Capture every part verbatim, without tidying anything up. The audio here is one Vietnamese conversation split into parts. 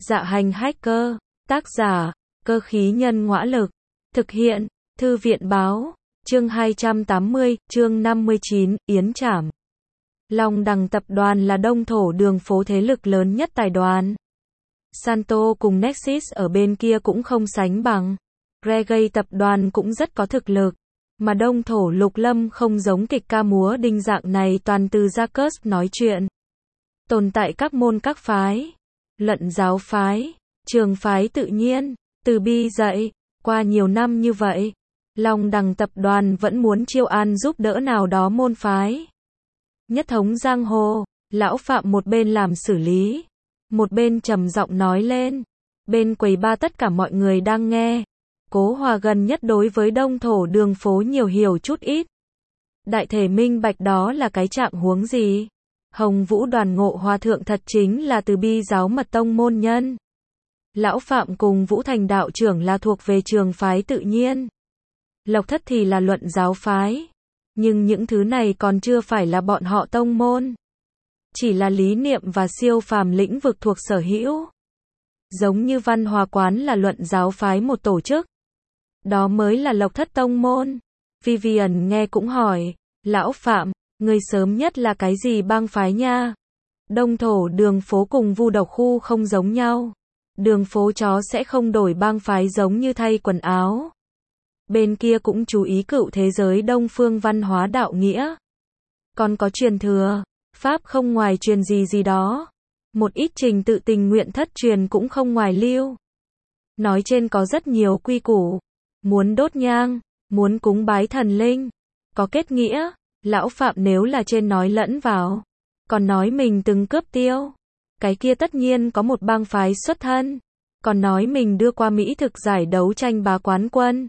Dạ hành hacker, tác giả, cơ khí nhân ngõa lực, thực hiện, thư viện báo, chương hai trăm tám mươi, chương năm mươi chín, Yến Trảm. Long Đằng tập đoàn là đông thổ đường phố thế lực lớn nhất Tài Đoàn. Santo cùng Nexus ở bên kia cũng không sánh bằng. Reggae tập đoàn cũng rất có thực lực. Mà đông thổ Lục Lâm không giống kịch ca múa đinh dạng này toàn từ gia cớt nói chuyện. Tồn tại các môn các phái. Luận giáo phái, trường phái tự nhiên, từ bi dạy, qua nhiều năm như vậy. Long Đằng tập đoàn vẫn muốn chiêu an giúp đỡ nào đó môn phái. Nhất thống giang hồ, lão Phạm một bên làm xử lý, một bên trầm giọng nói lên. Bên quầy ba tất cả mọi người đang nghe. Cố Hòa gần nhất đối với đông thổ đường phố nhiều hiểu chút ít. Đại thể minh bạch đó là cái trạng huống gì. Hồng Vũ Đoàn Ngộ Hòa thượng thật chính là từ bi giáo mật tông môn nhân. Lão Phạm cùng Vũ Thành đạo trưởng là thuộc về trường phái tự nhiên. Lộc Thất thì là luận giáo phái. Nhưng những thứ này còn chưa phải là bọn họ tông môn. Chỉ là lý niệm và siêu phàm lĩnh vực thuộc sở hữu. Giống như Văn Hòa Quán là luận giáo phái một tổ chức. Đó mới là Lộc Thất tông môn. Vivian nghe cũng hỏi, lão Phạm, người sớm nhất là cái gì bang phái nha? Đông thổ đường phố cùng Vu Độc khu không giống nhau. Đường phố chó sẽ không đổi bang phái giống như thay quần áo. Bên kia cũng chú ý cựu thế giới đông phương văn hóa đạo nghĩa. Còn có truyền thừa, pháp không ngoài truyền gì gì đó. Một ít trình tự tình nguyện thất truyền cũng không ngoài lưu. Nói trên có rất nhiều quy củ. Muốn đốt nhang, muốn cúng bái thần linh. Có kết nghĩa, lão Phạm nếu là trên nói lẫn vào. Còn nói mình từng cướp tiêu. Cái kia tất nhiên có một bang phái xuất thân. Còn nói mình đưa qua Mỹ thực giải đấu tranh bá quán quân.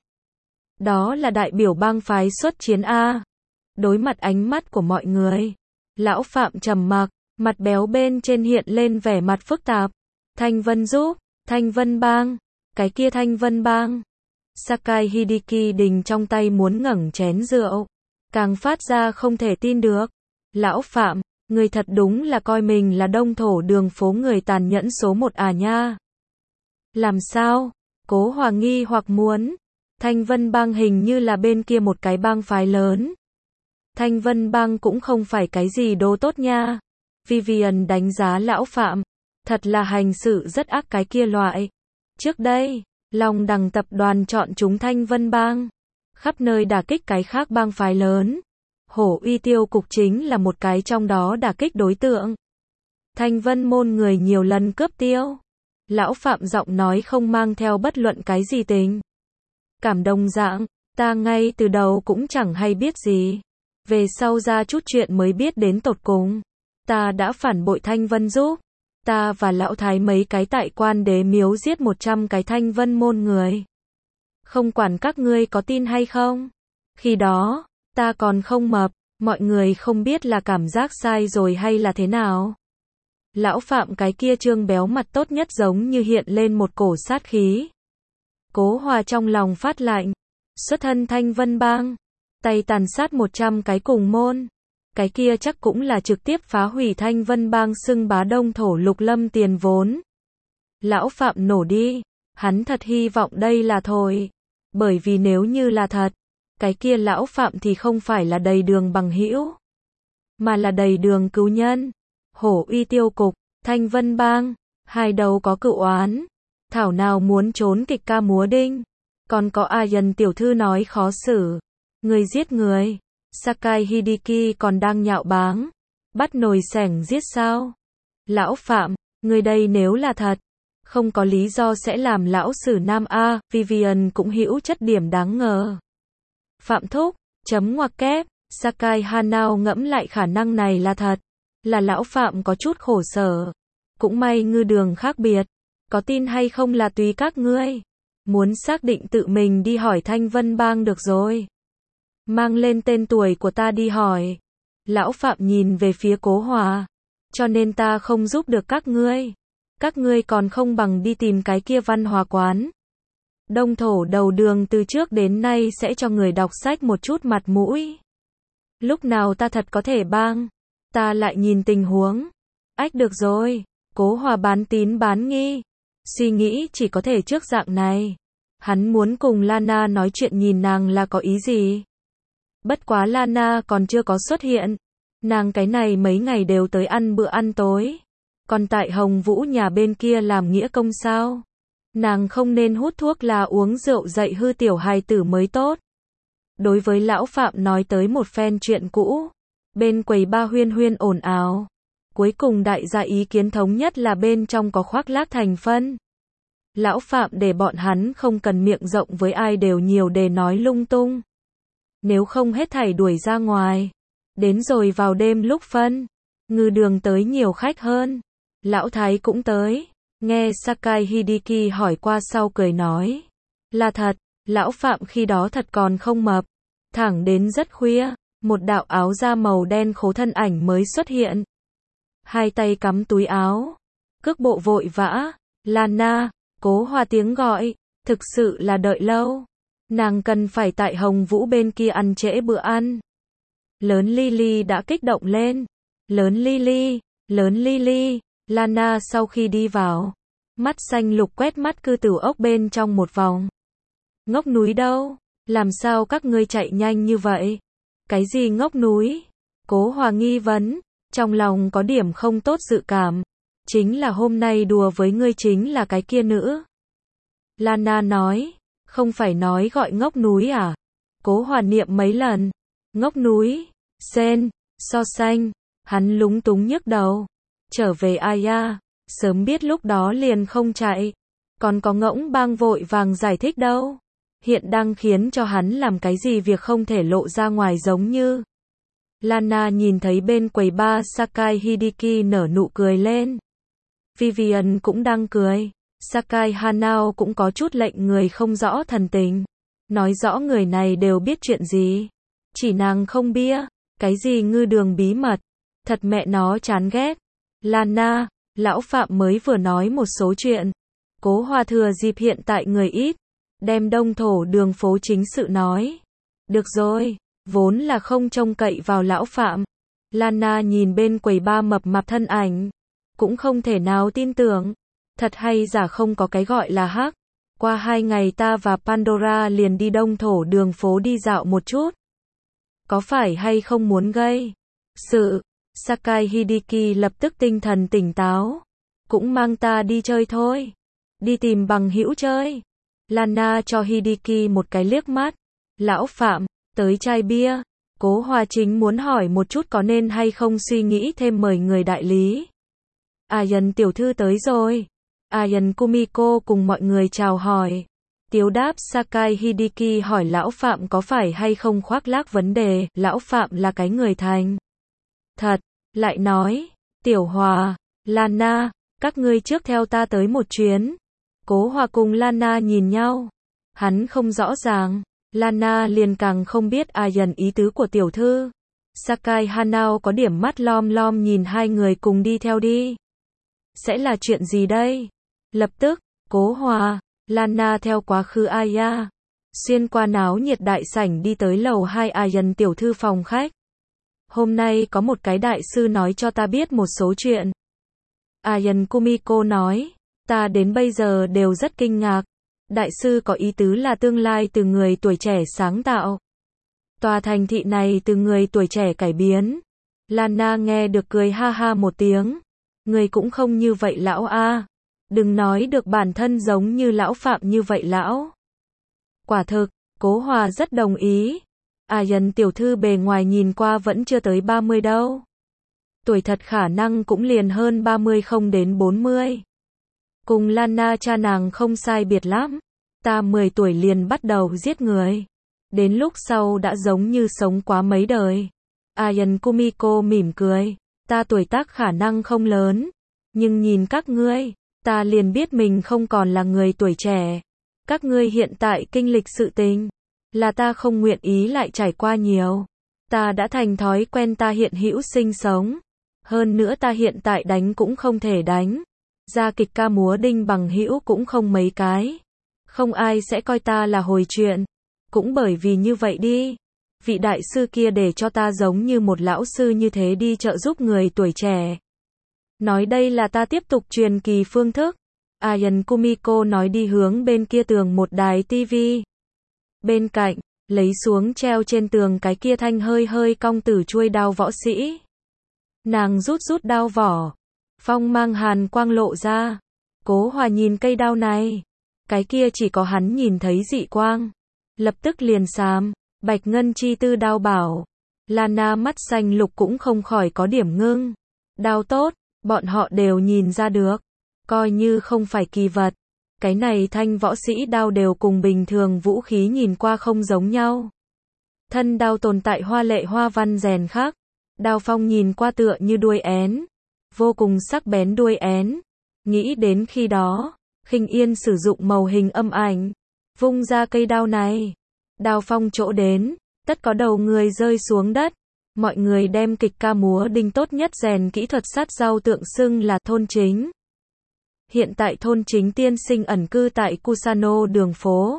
Đó là đại biểu bang phái xuất chiến A. Đối mặt ánh mắt của mọi người. Lão Phạm trầm mặc, mặt béo bên trên hiện lên vẻ mặt phức tạp. Thanh Vân giúp, Thanh Vân bang, cái kia Thanh Vân bang. Sakai Hideki đình trong tay muốn ngẩng chén rượu. Càng phát ra không thể tin được. Lão Phạm, người thật đúng là coi mình là đông thổ đường phố người tàn nhẫn số một à nha. Làm sao? Cố Hòa nghi hoặc muốn. Thanh Vân bang hình như là bên kia một cái bang phái lớn. Thanh Vân bang cũng không phải cái gì đồ tốt nha. Vivian đánh giá lão Phạm. Thật là hành sự rất ác cái kia loại. Trước đây, Long Đằng tập đoàn chọn chúng Thanh Vân bang. Khắp nơi đả kích cái khác bang phái lớn. Hổ Uy Tiêu cục chính là một cái trong đó đả kích đối tượng. Thanh Vân môn người nhiều lần cướp tiêu. Lão Phạm giọng nói không mang theo bất luận cái gì tình cảm đồng dạng, ta ngay từ đầu cũng chẳng hay biết gì. Về sau ra chút chuyện mới biết đến tột cùng. Ta đã phản bội Thanh Vân giúp. Ta và lão thái mấy cái tại quan đế miếu giết một trăm cái Thanh Vân môn người. Không quản các ngươi có tin hay không. Khi đó, ta còn không mập, mọi người không biết là cảm giác sai rồi hay là thế nào. Lão Phạm cái kia trương béo mặt tốt nhất giống như hiện lên một cổ sát khí. Cố Hòa trong lòng phát lạnh. Xuất thân Thanh Vân bang. Tay tàn sát một trăm cái cùng môn. Cái kia chắc cũng là trực tiếp phá hủy Thanh Vân bang xưng bá đông thổ Lục Lâm tiền vốn. Lão Phạm nổ đi. Hắn thật hy vọng đây là thôi. Bởi vì nếu như là thật, cái kia lão Phạm thì không phải là đầy đường bằng hữu, mà là đầy đường cứu nhân. Hổ Uy Tiêu cục, Thanh Vân bang, hai đầu có cựu oán. Thảo nào muốn trốn kịch ca múa đinh. Còn có Ayan tiểu thư nói khó xử. Người giết người. Sakai Hideki còn đang nhạo báng. Bắt nồi sẻng giết sao? Lão Phạm, người đây nếu là thật, không có lý do sẽ làm lão sử nam A. Vivian cũng hữu chất điểm đáng ngờ. Phạm thúc, chấm ngoặc kép. Sakai Hanao ngẫm lại khả năng này là thật. Là lão Phạm có chút khổ sở. Cũng may ngư đường khác biệt. Có tin hay không là tùy các ngươi. Muốn xác định tự mình đi hỏi Thanh Vân bang được rồi. Mang lên tên tuổi của ta đi hỏi. Lão Phạm nhìn về phía Cố Hòa. Cho nên ta không giúp được các ngươi. Các ngươi còn không bằng đi tìm cái kia Văn Hòa Quán. Đông thổ đầu đường từ trước đến nay sẽ cho người đọc sách một chút mặt mũi. Lúc nào ta thật có thể bang. Ta lại nhìn tình huống. Ách được rồi. Cố Hòa bán tín bán nghi. suy nghĩ chỉ có thể trước dạng này. Hắn muốn cùng Lana nói chuyện nhìn nàng là có ý gì. Bất quá Lana còn chưa có xuất hiện. Nàng cái này mấy ngày đều tới ăn bữa ăn tối. Còn tại Hồng Vũ nhà bên kia làm nghĩa công sao? Nàng không nên hút thuốc là uống rượu dậy hư tiểu hài tử mới tốt. Đối với lão Phạm nói tới một phen chuyện cũ. Bên quầy ba huyên huyên ồn ào. Cuối cùng đại gia ý kiến thống nhất là bên trong có khoác lác thành phân. Lão Phạm để bọn hắn không cần miệng rộng với ai đều nhiều để nói lung tung. Nếu không hết thảy đuổi ra ngoài. Đến rồi vào đêm lúc phân. Ngư đường tới nhiều khách hơn. Lão Thái cũng tới. Nghe Sakai Hideki hỏi qua sau cười nói. Là thật, lão Phạm khi đó thật còn không mập. Thẳng đến rất khuya, một đạo áo da màu đen khố thân ảnh mới xuất hiện. Hai tay cắm túi áo. Cước bộ vội vã. Lana, Cố Hoa tiếng gọi. Thực sự là đợi lâu. Nàng cần phải tại Hồng Vũ bên kia ăn trễ bữa ăn. Lớn Lily đã kích động lên. Lớn Lily, lớn Lily. Lana sau khi đi vào, mắt xanh lục quét mắt cư tử ốc bên trong một vòng. Ngốc núi đâu? Làm sao các ngươi chạy nhanh như vậy? Cái gì ngốc núi? Cố Hòa nghi vấn, trong lòng có điểm không tốt dự cảm. Chính là hôm nay đùa với ngươi chính là cái kia nữ. Lana nói, không phải nói gọi ngốc núi à? Cố Hòa niệm mấy lần. Ngốc núi, sen, so sánh, hắn lúng túng nhức đầu. Trở về ai à, sớm biết lúc đó liền không chạy. Còn có ngỗng bang vội vàng giải thích đâu. Hiện đang khiến cho hắn làm cái gì việc không thể lộ ra ngoài giống như. Lana nhìn thấy bên quầy bar Sakai Hideki nở nụ cười lên. Vivian cũng đang cười. Sakai Hanao cũng có chút lệnh người không rõ thần tình. Nói rõ người này đều biết chuyện gì. Chỉ nàng không bia. Cái gì ngư đường bí mật. Thật mẹ nó chán ghét. Lana, lão Phạm mới vừa nói một số chuyện. Cố Hoa thừa dịp hiện tại người ít. Đem đông thổ đường phố chính sự nói. Được rồi, vốn là không trông cậy vào lão Phạm. Lana nhìn bên quầy ba mập mạp thân ảnh. Cũng không thể nào tin tưởng. Thật hay giả không có cái gọi là hắc. Qua hai ngày ta và Pandora liền đi đông thổ đường phố đi dạo một chút. Có phải hay không muốn gây sự? Sakai Hideki lập tức tinh thần tỉnh táo. Cũng mang ta đi chơi thôi. Đi tìm bằng hữu chơi. Lana cho Hideki một cái liếc mắt. Lão Phạm, tới chai bia. Cố Hoa chính muốn hỏi một chút có nên hay không suy nghĩ thêm mời người đại lý. Ayan tiểu thư tới rồi. Ayan Kumiko cùng mọi người chào hỏi. Tiếu đáp Sakai Hideki hỏi lão Phạm có phải hay không khoác lác vấn đề. Lão Phạm là cái người thành thật. Lại nói, Tiểu Hòa, Lana, các ngươi trước theo ta tới một chuyến. Cố Hòa cùng Lana nhìn nhau. Hắn không rõ ràng. Lana liền càng không biết Ayan ý tứ của tiểu thư. Sakai Hanao có điểm mắt lom lom nhìn hai người cùng đi theo đi. Sẽ là chuyện gì đây? Lập tức, Cố Hòa, Lana theo quá khứ Aya. Xuyên qua náo nhiệt đại sảnh đi tới lầu hai Ayan tiểu thư phòng khách. Hôm nay có một cái đại sư nói cho ta biết một số chuyện. Ayan Kumiko nói, ta đến bây giờ đều rất kinh ngạc. Đại sư có ý tứ là tương lai từ người tuổi trẻ sáng tạo. Tòa thành thị này từ người tuổi trẻ cải biến. Lana nghe được cười ha ha một tiếng. Người cũng không như vậy lão a. Đừng nói được bản thân giống như lão Phạm như vậy lão. Quả thực, Cố Hòa rất đồng ý. Ayan tiểu thư bề ngoài nhìn qua vẫn chưa tới ba mươi đâu. Tuổi thật khả năng cũng liền hơn ba mươi không đến bốn mươi. Cùng Lana cha nàng không sai biệt lắm. Ta mười tuổi liền bắt đầu giết người. Đến lúc sau đã giống như sống quá mấy đời. Ayan Kumiko mỉm cười. Ta tuổi tác khả năng không lớn. Nhưng nhìn các ngươi, ta liền biết mình không còn là người tuổi trẻ. Các ngươi hiện tại kinh lịch sự tình. Là ta không nguyện ý lại trải qua nhiều. Ta đã thành thói quen ta hiện hữu sinh sống. Hơn nữa ta hiện tại đánh cũng không thể đánh. Ra kịch ca múa đinh bằng hữu cũng không mấy cái. Không ai sẽ coi ta là hồi chuyện. Cũng bởi vì như vậy đi. Vị đại sư kia để cho ta giống như một lão sư như thế đi trợ giúp người tuổi trẻ. Nói đây là ta tiếp tục truyền kỳ phương thức. Ayan Kumiko nói đi hướng bên kia tường một đài tivi. Bên cạnh, lấy xuống treo trên tường cái kia thanh hơi hơi cong từ chuôi đao võ sĩ. Nàng rút rút đao vỏ. Phong mang hàn quang lộ ra. Cố Hòa nhìn cây đao này. Cái kia chỉ có hắn nhìn thấy dị quang. Lập tức liền xám. Bạch ngân chi tư đao bảo. Lana mắt xanh lục cũng không khỏi có điểm ngưng. Đao tốt, bọn họ đều nhìn ra được. Coi như không phải kỳ vật. Cái này thanh võ sĩ đao đều cùng bình thường vũ khí nhìn qua không giống nhau. Thân đao tồn tại hoa lệ hoa văn rèn khác. Đao phong nhìn qua tựa như đuôi én. Vô cùng sắc bén đuôi én. Nghĩ đến khi đó, Khinh Yên sử dụng màu hình âm ảnh. Vung ra cây đao này. Đao phong chỗ đến, tất có đầu người rơi xuống đất. Mọi người đem kịch ca múa đinh tốt nhất rèn kỹ thuật sát rau tượng xưng là thôn chính. Hiện tại thôn chính tiên sinh ẩn cư tại Kusano đường phố.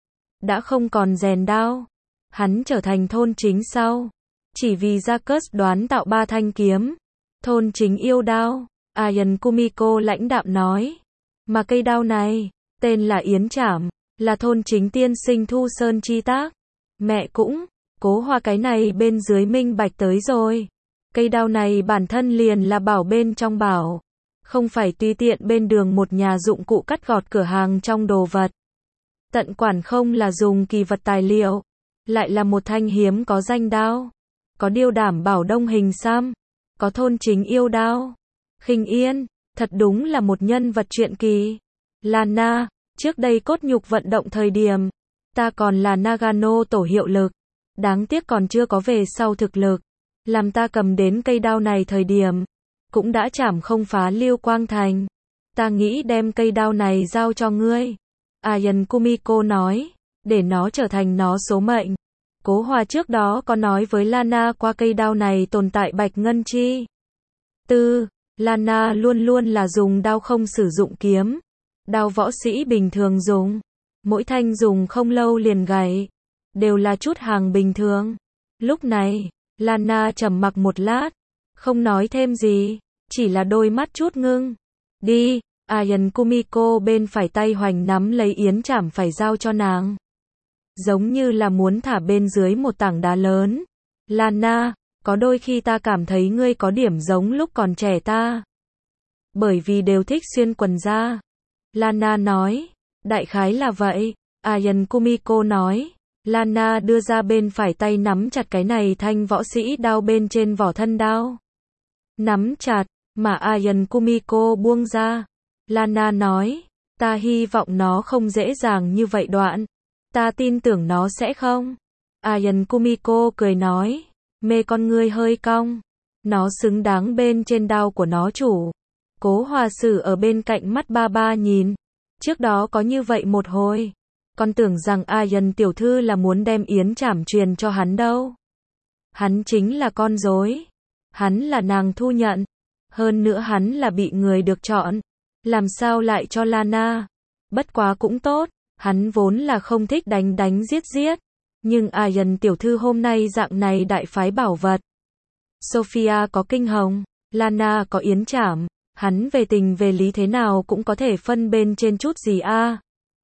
Đã không còn rèn đao. Hắn trở thành thôn chính sau. Chỉ vì Jacques đoán tạo ba thanh kiếm. Thôn chính yêu đao. Ayan Kumiko lãnh đạm nói. Mà cây đao này, tên là Yến Trảm, là thôn chính tiên sinh Thu Sơn chi tác. Mẹ cũng, Cố Hòa cái này bên dưới minh bạch tới rồi. Cây đao này bản thân liền là bảo bên trong bảo. Không phải tùy tiện bên đường một nhà dụng cụ cắt gọt cửa hàng trong đồ vật. Tận quản không là dùng kỳ vật tài liệu. Lại là một thanh hiếm có danh đao. Có điêu đảm bảo đông hình xăm. Có thôn chính yêu đao. Khinh Yên, thật đúng là một nhân vật truyện kỳ. Lana, trước đây cốt nhục vận động thời điểm. Ta còn là Nagano tổ hiệu lực. Đáng tiếc còn chưa có về sau thực lực. Làm ta cầm đến cây đao này thời điểm. Cũng đã chảm không phá Lưu Quang Thành. Ta nghĩ đem cây đao này giao cho ngươi. Ayan Kumiko nói. Để nó trở thành nó số mệnh. Cố Hòa trước đó có nói với Lana qua cây đao này tồn tại bạch ngân chi tư. Lana luôn luôn là dùng đao không sử dụng kiếm. Đao võ sĩ bình thường dùng. Mỗi thanh dùng không lâu liền gãy. Đều là chút hàng bình thường. Lúc này, Lana trầm mặc một lát. Không nói thêm gì. Chỉ là đôi mắt chút ngưng. Đi, Ayan Kumiko bên phải tay hoành nắm lấy Yến Trảm phải giao cho nàng. Giống như là muốn thả bên dưới một tảng đá lớn. Lana, có đôi khi ta cảm thấy ngươi có điểm giống lúc còn trẻ ta. Bởi vì đều thích xuyên quần da. Lana nói. Đại khái là vậy. Ayan Kumiko nói. Lana đưa ra bên phải tay nắm chặt cái này thanh võ sĩ đao bên trên vỏ thân đao. Nắm chặt, mà Ayan Kumiko buông ra. Lana nói. Ta hy vọng nó không dễ dàng như vậy đoạn. Ta tin tưởng nó sẽ không. Ayan Kumiko cười nói. Mê con ngươi hơi cong. Nó xứng đáng bên trên đao của nó chủ. Cố Hòa Sử ở bên cạnh mắt ba ba nhìn. Trước đó có như vậy một hồi. Con tưởng rằng Ayan tiểu thư là muốn đem Yến Trảm truyền cho hắn đâu. Hắn chính là con rối. Hắn là nàng thu nhận. Hơn nữa hắn là bị người được chọn. Làm sao lại cho Lana. Bất quá cũng tốt. Hắn vốn là không thích đánh đánh giết giết. Nhưng Ayan tiểu thư hôm nay dạng này đại phái bảo vật. Sophia có kinh hồng. Lana có Yến Trảm. Hắn về tình về lý thế nào cũng có thể phân bên trên chút gì a.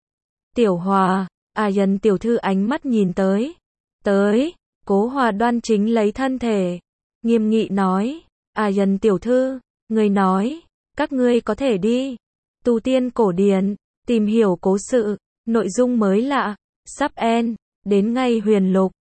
Tiểu Hòa, Ayan tiểu thư ánh mắt nhìn tới. Tới, Cố Hòa đoan chính lấy thân thể. Nghiêm nghị nói. Ayan tiểu thư, người nói. Các ngươi có thể đi. Tu tiên cổ điển. Tìm hiểu cố sự. Nội dung mới lạ. Sắp end. Đến ngay huyền lục.